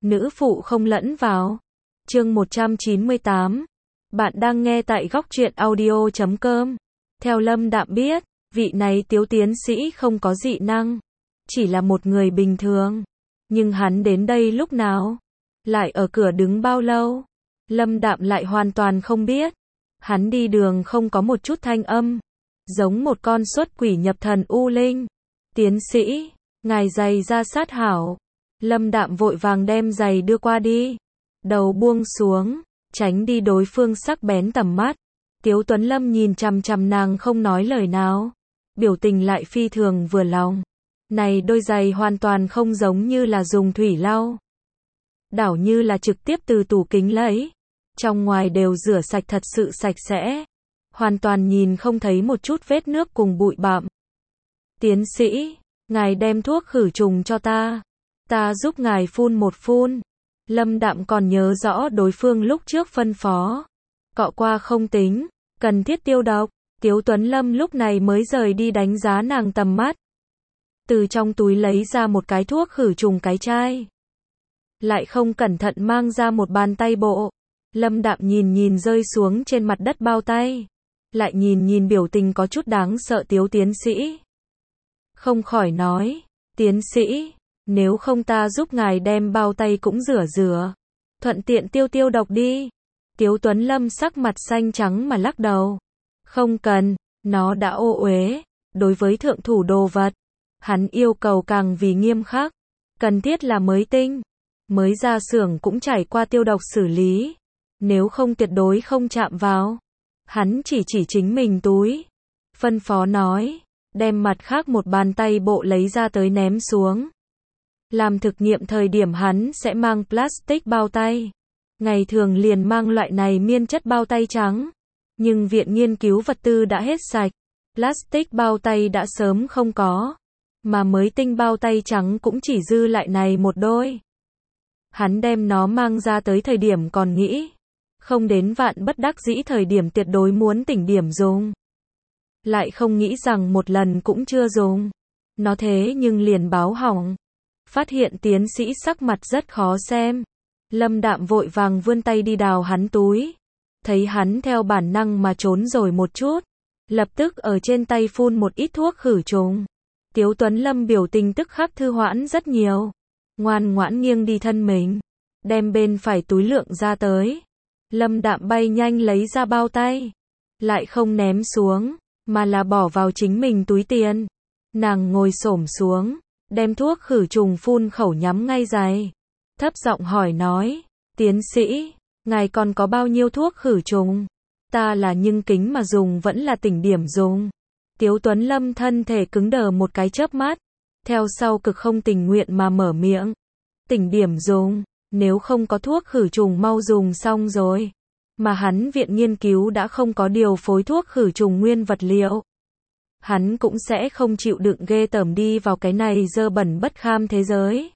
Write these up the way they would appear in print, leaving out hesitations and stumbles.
nữ phụ không lẫn vào. Chương 198. Bạn đang nghe tại góc truyện audio.com. Theo Lâm Đạm biết, vị này Tiếu tiến sĩ không có dị năng, chỉ là một người bình thường. Nhưng hắn đến đây lúc nào? Lại ở cửa đứng bao lâu? Lâm Đạm lại hoàn toàn không biết. Hắn đi đường không có một chút thanh âm, giống một con xuất quỷ nhập thần u linh. Tiến sĩ, ngài giày ra sát hảo. Lâm Đạm vội vàng đem giày đưa qua đi, đầu buông xuống, tránh đi đối phương sắc bén tầm mắt. Tiếu Tuấn Lâm nhìn chằm chằm nàng không nói lời nào, biểu tình lại phi thường vừa lòng. Này đôi giày hoàn toàn không giống như là dùng thủy lau, đảo như là trực tiếp từ tủ kính lấy, trong ngoài đều rửa sạch thật sự sạch sẽ, hoàn toàn nhìn không thấy một chút vết nước cùng bụi bặm. Tiến sĩ, ngài đem thuốc khử trùng cho ta giúp ngài phun một phun. Lâm Đạm còn nhớ rõ đối phương lúc trước phân phó, cọ qua không tính, cần thiết tiêu độc. Tiếu Tuấn Lâm lúc này mới rời đi đánh giá nàng tầm mắt, từ trong túi lấy ra một cái thuốc khử trùng cái chai, lại không cẩn thận mang ra một bàn tay bộ. Lâm Đạm nhìn nhìn rơi xuống trên mặt đất bao tay, lại nhìn nhìn biểu tình có chút đáng sợ Tiếu tiến sĩ, không khỏi nói, tiến sĩ, nếu không ta giúp ngài đem bao tay cũng rửa, thuận tiện tiêu độc đi. Tiếu Tuấn Lâm sắc mặt xanh trắng mà lắc đầu, không cần, nó đã ô uế. Đối với thượng thủ đồ vật, hắn yêu cầu càng vì nghiêm khắc, cần thiết là mới tinh, mới ra xưởng cũng trải qua tiêu độc xử lý, nếu không tuyệt đối không chạm vào. Hắn chỉ chính mình túi, phân phó nói, đem mặt khác một bàn tay bộ lấy ra tới ném xuống. Làm thực nghiệm thời điểm hắn sẽ mang plastic bao tay, ngày thường liền mang loại này miên chất bao tay trắng, nhưng viện nghiên cứu vật tư đã hết sạch, plastic bao tay đã sớm không có, mà mới tinh bao tay trắng cũng chỉ dư lại này một đôi. Hắn đem nó mang ra tới thời điểm còn nghĩ, không đến vạn bất đắc dĩ thời điểm tuyệt đối muốn tỉnh điểm dùng. Lại không nghĩ rằng một lần cũng chưa dùng, nó thế nhưng liền báo hỏng. Phát hiện tiến sĩ sắc mặt rất khó xem, Lâm Đạm vội vàng vươn tay đi đào hắn túi, thấy hắn theo bản năng mà trốn rồi một chút, lập tức ở trên tay phun một ít thuốc khử trùng. Tiếu Tuấn Lâm biểu tình tức khắc thư hoãn rất nhiều, ngoan ngoãn nghiêng đi thân mình, đem bên phải túi lượng ra tới. Lâm Đạm bay nhanh lấy ra bao tay, lại không ném xuống, mà là bỏ vào chính mình túi tiền. Nàng ngồi xổm xuống, đem thuốc khử trùng phun khẩu nhắm ngay giày, thấp giọng hỏi nói, tiến sĩ, ngài còn có bao nhiêu thuốc khử trùng? Ta là nhưng kính mà dùng vẫn là tỉnh điểm dùng? Tiếu Tuấn Lâm thân thể cứng đờ một cái chớp mắt, theo sau cực không tình nguyện mà mở miệng, tỉnh điểm dùng, nếu không có thuốc khử trùng mau dùng xong rồi. Mà hắn viện nghiên cứu đã không có điều phối thuốc khử trùng nguyên vật liệu, hắn cũng sẽ không chịu đựng ghê tởm đi vào cái này dơ bẩn bất kham thế giới.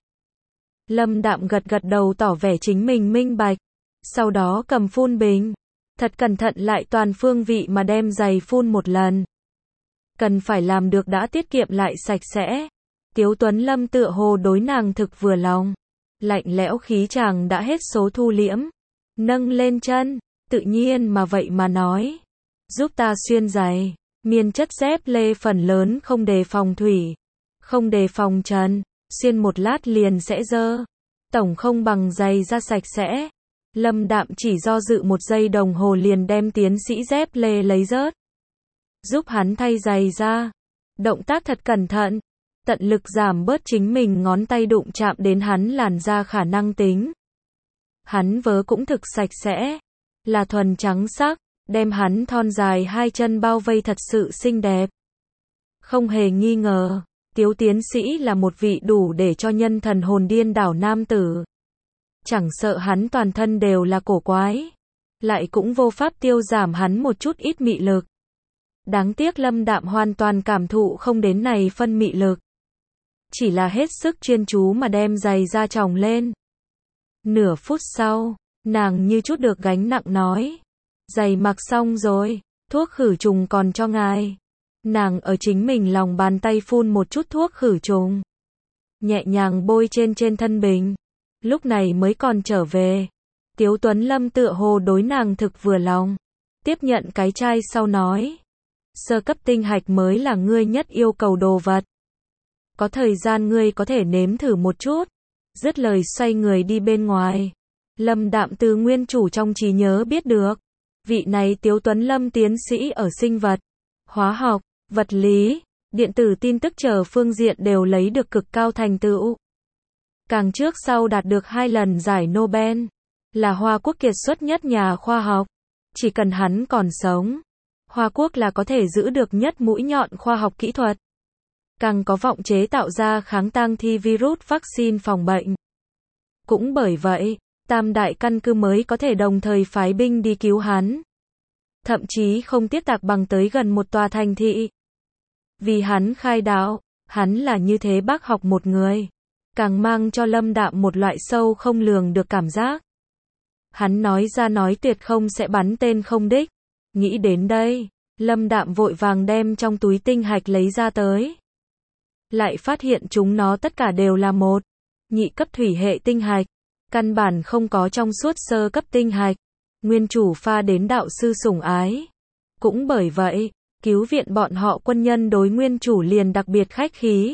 Lâm Đạm gật đầu tỏ vẻ chính mình minh bạch, sau đó cầm phun bình, thật cẩn thận lại toàn phương vị mà đem giày phun một lần. Cần phải làm được đã tiết kiệm lại sạch sẽ. Tiếu Tuấn Lâm tựa hồ đối nàng thực vừa lòng, lạnh lẽo khí chàng đã hết số thu liễm, nâng lên chân, tự nhiên mà vậy mà nói, giúp ta xuyên giày. Miên chất dép lê phần lớn không đề phòng thủy, không đề phòng trần, xuyên một lát liền sẽ dơ, tổng không bằng giày da sạch sẽ. Lâm Đạm chỉ do dự một giây đồng hồ liền đem tiến sĩ dép lê lấy rớt, giúp hắn thay giày ra, động tác thật cẩn thận, tận lực giảm bớt chính mình ngón tay đụng chạm đến hắn làn da khả năng tính. Hắn vớ cũng thực sạch sẽ, là thuần trắng sắc, đem hắn thon dài hai chân bao vây thật sự xinh đẹp. Không hề nghi ngờ, Tiếu tiến sĩ là một vị đủ để cho nhân thần hồn điên đảo nam tử. Chẳng sợ hắn toàn thân đều là cổ quái, lại cũng vô pháp tiêu giảm hắn một chút ít mị lực. Đáng tiếc Lâm Đạm hoàn toàn cảm thụ không đến này phân mị lực, chỉ là hết sức chuyên chú mà đem giày ra tròng lên. Nửa phút sau, nàng như chút được gánh nặng nói, giày mặc xong rồi, thuốc khử trùng còn cho ngài. Nàng ở chính mình lòng bàn tay phun một chút thuốc khử trùng, nhẹ nhàng bôi trên thân bình, lúc này mới còn trở về. Tiếu Tuấn Lâm tựa hồ đối nàng thực vừa lòng. Tiếp nhận cái chai sau nói. Sơ cấp tinh hạch mới là ngươi nhất yêu cầu đồ vật. Có thời gian ngươi có thể nếm thử một chút. Dứt lời xoay người đi bên ngoài. Lâm Đạm từ nguyên chủ trong trí nhớ biết được. Vị này Tiếu Tuấn Lâm tiến sĩ ở sinh vật, hóa học, vật lý, điện tử tin tức chờ phương diện đều lấy được cực cao thành tựu. Càng trước sau đạt được 2 lần giải Nobel. Là Hoa Quốc kiệt xuất nhất nhà khoa học. Chỉ cần hắn còn sống, Hoa Quốc là có thể giữ được nhất mũi nhọn khoa học kỹ thuật. Càng có vọng chế tạo ra kháng tang thi virus vaccine phòng bệnh. Cũng bởi vậy, Tam đại căn cứ mới có thể đồng thời phái binh đi cứu hắn. Thậm chí không tiếc tạc bằng tới gần một tòa thành thị. Vì hắn khai đạo, hắn là như thế bác học một người. Càng mang cho Lâm Đạm một loại sâu không lường được cảm giác. Hắn nói ra nói tuyệt không sẽ bắn tên không đích. Nghĩ đến đây, Lâm Đạm vội vàng đem trong túi tinh hạch lấy ra tới. Lại phát hiện chúng nó tất cả đều là một nhị cấp thủy hệ tinh hạch. Căn bản không có trong suốt sơ cấp tinh hạch. Nguyên chủ pha đến đạo sư sủng ái. Cũng bởi vậy, cứu viện bọn họ quân nhân đối nguyên chủ liền đặc biệt khách khí.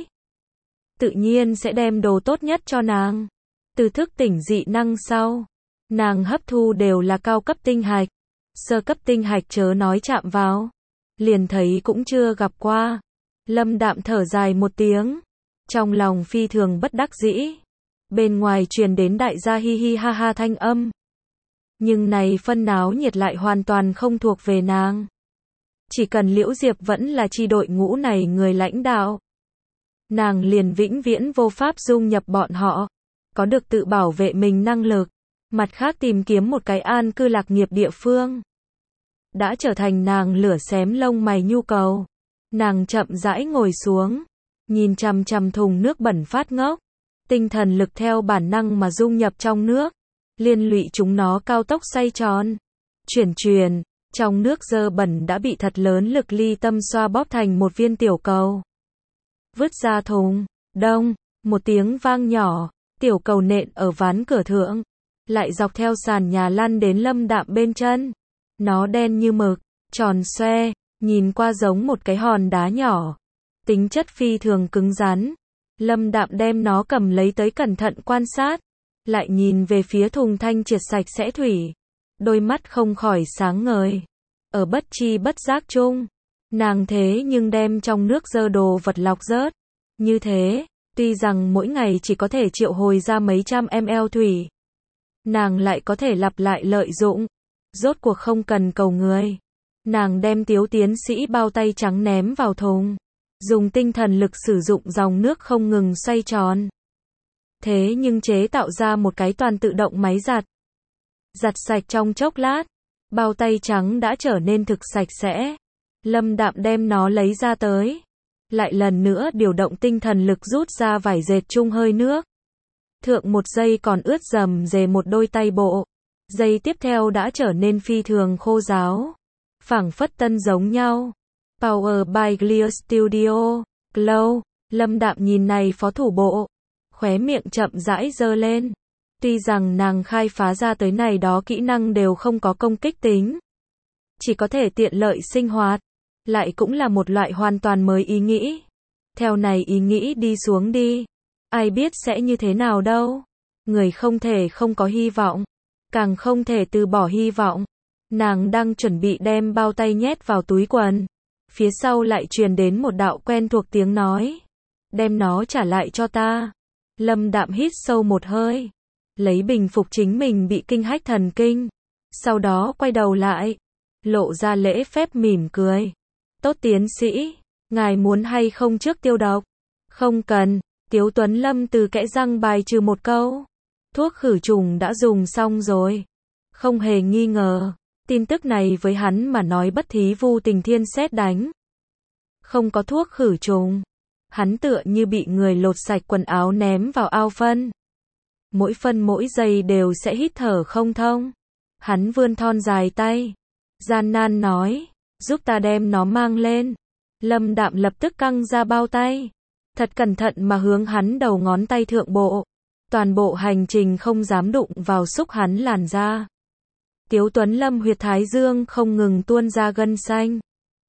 Tự nhiên sẽ đem đồ tốt nhất cho nàng. Từ thức tỉnh dị năng sau, nàng hấp thu đều là cao cấp tinh hạch. Sơ cấp tinh hạch chớ nói chạm vào. Liền thấy cũng chưa gặp qua. Lâm Đạm thở dài một tiếng. Trong lòng phi thường bất đắc dĩ. Bên ngoài truyền đến đại gia hi hi ha ha thanh âm. Nhưng này phân náo nhiệt lại hoàn toàn không thuộc về nàng. Chỉ cần Liễu Diệp vẫn là chi đội ngũ này người lãnh đạo. Nàng liền vĩnh viễn vô pháp dung nhập bọn họ. Có được tự bảo vệ mình năng lực. Mặt khác tìm kiếm một cái an cư lạc nghiệp địa phương. Đã trở thành nàng lửa xém lông mày nhu cầu. Nàng chậm rãi ngồi xuống. Nhìn chằm chằm thùng nước bẩn phát ngốc. Tinh thần lực theo bản năng mà dung nhập trong nước. Liên lụy chúng nó cao tốc xoay tròn. Chuyển. Trong nước dơ bẩn đã bị thật lớn lực ly tâm xoa bóp thành một viên tiểu cầu. Vứt ra thùng. Đông. Một tiếng vang nhỏ. Tiểu cầu nện ở ván cửa thượng. Lại dọc theo sàn nhà lăn đến Lâm Đạm bên chân. Nó đen như mực. Tròn xoe. Nhìn qua giống một cái hòn đá nhỏ. Tính chất phi thường cứng rắn. Lâm Đạm đem nó cầm lấy tới cẩn thận quan sát. Lại nhìn về phía thùng thanh triệt sạch sẽ thủy. Đôi mắt không khỏi sáng ngời. Ở bất chi bất giác chung. Nàng thế nhưng đem trong nước dơ đồ vật lọc rớt. Như thế, tuy rằng mỗi ngày chỉ có thể triệu hồi ra mấy trăm ml thủy. Nàng lại có thể lặp lại lợi dụng. Rốt cuộc không cần cầu người. Nàng đem Tiếu tiến sĩ bao tay trắng ném vào thùng. Dùng tinh thần lực sử dụng dòng nước không ngừng xoay tròn. Thế nhưng chế tạo ra một cái toàn tự động máy giặt. Giặt sạch trong chốc lát. Bao tay trắng đã trở nên thực sạch sẽ. Lâm Đạm đem nó lấy ra tới. Lại lần nữa điều động tinh thần lực rút ra vải dệt chung hơi nước. Thượng một giây còn ướt dầm dề một đôi tay bộ. Giây tiếp theo đã trở nên phi thường khô ráo. Phảng phất tân giống nhau. Power by Clear Studio. Glow. Lâm Đạm nhìn này phó thủ bộ. Khóe miệng chậm rãi giơ lên. Tuy rằng nàng khai phá ra tới này đó kỹ năng đều không có công kích tính. Chỉ có thể tiện lợi sinh hoạt. Lại cũng là một loại hoàn toàn mới ý nghĩ. Theo này ý nghĩ đi xuống đi. Ai biết sẽ như thế nào đâu. Người không thể không có hy vọng. Càng không thể từ bỏ hy vọng. Nàng đang chuẩn bị đem bao tay nhét vào túi quần. Phía sau lại truyền đến một đạo quen thuộc tiếng nói. Đem nó trả lại cho ta. Lâm Đạm hít sâu một hơi. Lấy bình phục chính mình bị kinh hách thần kinh. Sau đó quay đầu lại. Lộ ra lễ phép mỉm cười. Tốt tiến sĩ. Ngài muốn hay không trước tiêu độc? Không cần. Tiếu Tuấn Lâm từ kẽ răng bài trừ một câu. Thuốc khử trùng đã dùng xong rồi. Không hề nghi ngờ. Tin tức này với hắn mà nói bất thí vu tình thiên sét đánh. Không có thuốc khử trùng. Hắn tựa như bị người lột sạch quần áo ném vào ao phân. Mỗi phân mỗi giây đều sẽ hít thở không thông. Hắn vươn thon dài tay. Gian nan nói. Giúp ta đem nó mang lên. Lâm Đạm lập tức căng ra bao tay. Thật cẩn thận mà hướng hắn đầu ngón tay thượng bộ. toàn bộ hành trình không dám đụng vào xúc hắn làn da. Tiếu Tuấn Lâm huyệt thái dương không ngừng tuôn ra gân xanh.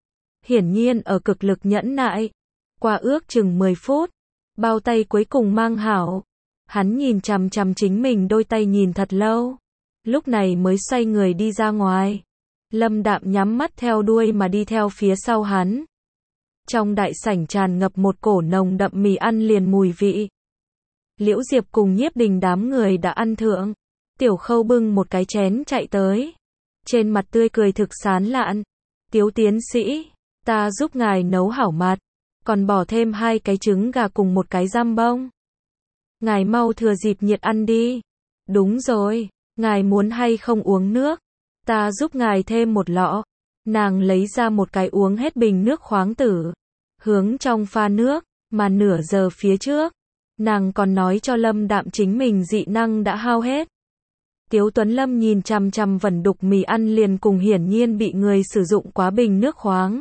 Hiển nhiên ở cực lực nhẫn nại. Qua ước chừng 10 phút, bao tay cuối cùng mang hảo. Hắn nhìn chằm chằm chính mình đôi tay nhìn thật lâu. Lúc này mới xoay người đi ra ngoài. Lâm Đạm nhắm mắt theo đuôi mà đi theo phía sau hắn. Trong đại sảnh tràn ngập một cổ nồng đậm mì ăn liền mùi vị. Liễu Diệp cùng Nhiếp Đình đám người đã ăn thượng. Tiểu Khâu bưng một cái chén chạy tới. Trên mặt tươi cười thực sán lạn. Tiếu tiến sĩ, ta giúp ngài nấu hảo mặt. Còn bỏ thêm 2 cái trứng gà cùng một cái giam bông. Ngài mau thừa dịp nhiệt ăn đi. Đúng rồi, ngài muốn hay không uống nước? Ta giúp ngài thêm một lọ. Nàng lấy ra một cái uống hết bình nước khoáng tử. Hướng trong pha nước, mà nửa giờ phía trước. Nàng còn nói cho Lâm Đạm chính mình dị năng đã hao hết. Tiếu Tuấn Lâm nhìn chằm chằm vẩn đục mì ăn liền cùng hiển nhiên bị người sử dụng quá bình nước khoáng.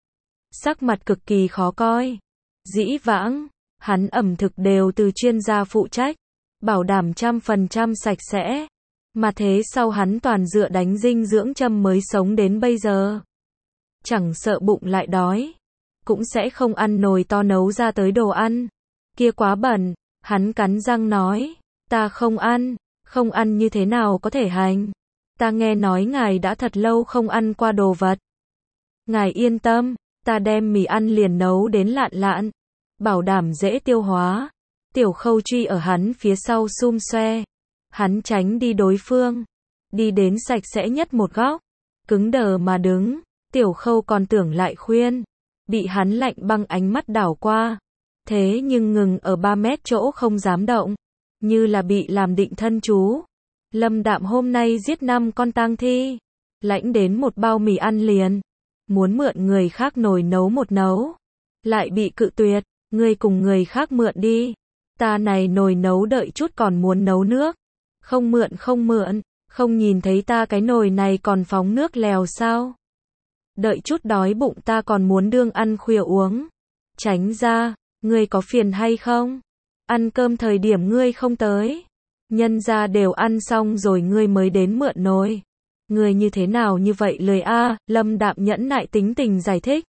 Sắc mặt cực kỳ khó coi. Dĩ vãng, hắn ẩm thực đều từ chuyên gia phụ trách, bảo đảm 100% sạch sẽ. Mà thế sau hắn toàn dựa đánh dinh dưỡng châm mới sống đến bây giờ. Chẳng sợ bụng lại đói, cũng sẽ không ăn nồi to nấu ra tới đồ ăn. Kia quá bẩn, hắn cắn răng nói, ta không ăn như thế nào có thể hành. Ta nghe nói ngài đã thật lâu không ăn qua đồ vật. Ngài yên tâm, ta đem mì ăn liền nấu đến lạn lạn, bảo đảm dễ tiêu hóa. Tiểu Khâu truy ở hắn phía sau xum xoe. Hắn tránh đi đối phương, đi đến sạch sẽ nhất một góc, cứng đờ mà đứng. Tiểu Khâu còn tưởng lại khuyên, bị hắn lạnh băng ánh mắt đảo qua. Thế nhưng ngừng ở 3 mét chỗ không dám động, như là bị làm định thân chú. Lâm Đạm hôm nay giết 5 con tang thi, lãnh đến một bao mì ăn liền, muốn mượn người khác nồi nấu một nấu, lại bị cự tuyệt, ngươi cùng người khác mượn đi, ta này nồi nấu đợi chút còn muốn nấu nước, không mượn, không nhìn thấy ta cái nồi này còn phóng nước lèo sao? Đợi chút đói bụng ta còn muốn đương ăn khuya uống, tránh ra, ngươi có phiền hay không? Ăn cơm thời điểm ngươi không tới, nhân gia đều ăn xong rồi ngươi mới đến mượn nồi. Ngươi như thế nào như vậy lời a? Lâm Đạm nhẫn nại tính tình giải thích.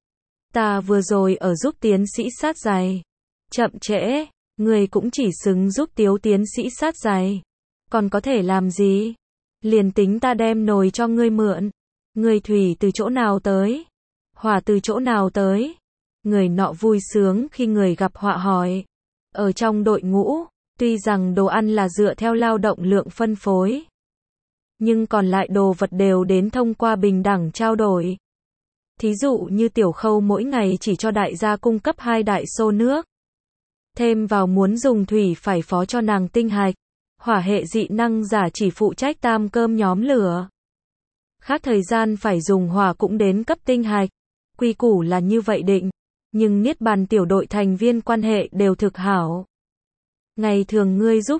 Ta vừa rồi ở giúp tiến sĩ sát giày. Chậm trễ, ngươi cũng chỉ xứng giúp Tiếu tiến sĩ sát giày. Còn có thể làm gì? Liền tính ta đem nồi cho ngươi mượn. Ngươi thủy từ chỗ nào tới? Hỏa từ chỗ nào tới? Người nọ vui sướng khi người gặp họa hỏi. Ở trong đội ngũ, tuy rằng đồ ăn là dựa theo lao động lượng phân phối, nhưng còn lại đồ vật đều đến thông qua bình đẳng trao đổi. Thí dụ như Tiểu Khâu mỗi ngày chỉ cho đại gia cung cấp 2 đại xô nước. Thêm vào muốn dùng thủy phải phó cho nàng tinh hạch. Hỏa hệ dị năng giả chỉ phụ trách tam cơm nhóm lửa. Khác thời gian phải dùng hỏa cũng đến cấp tinh hạch. Quy củ là như vậy định. Nhưng Niết Bàn tiểu đội thành viên quan hệ đều thực hảo. Ngày thường ngươi giúp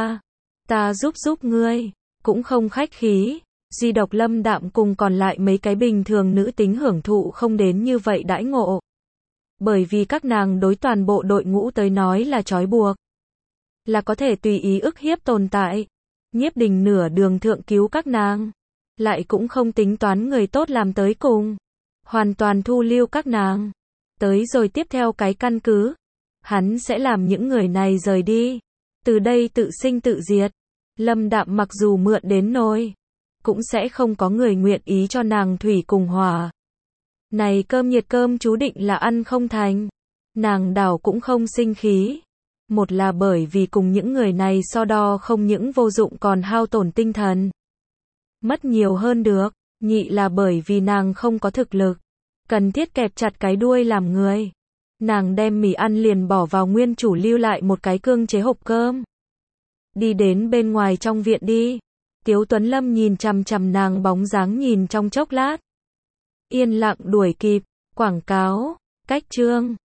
ta giúp ngươi, cũng không khách khí. Duy độc Lâm Đạm cùng còn lại mấy cái bình thường nữ tính hưởng thụ không đến như vậy đãi ngộ. Bởi vì các nàng đối toàn bộ đội ngũ tới nói là trói buộc. Là có thể tùy ý ức hiếp tồn tại. Nhiếp Đình nửa đường thượng cứu các nàng. Lại cũng không tính toán người tốt làm tới cùng. Hoàn toàn thu lưu các nàng. Tới rồi tiếp theo cái căn cứ. Hắn sẽ làm những người này rời đi. Từ đây tự sinh tự diệt. Lâm Đạm mặc dù mượn đến nồi, cũng sẽ không có người nguyện ý cho nàng thủy cùng hỏa. Này cơm nhiệt cơm chú định là ăn không thành. Nàng đảo cũng không sinh khí. Một là bởi vì cùng những người này so đo không những vô dụng còn hao tổn tinh thần. Mất nhiều hơn được. Nhị là bởi vì nàng không có thực lực. Cần thiết kẹp chặt cái đuôi làm người. Nàng đem mì ăn liền bỏ vào nguyên chủ lưu lại một cái cương chế hộp cơm. Đi đến bên ngoài trong viện đi. Tiếu Tuấn Lâm nhìn chằm chằm nàng bóng dáng nhìn trong chốc lát. Yên lặng đuổi kịp. Quảng cáo. Cách chương.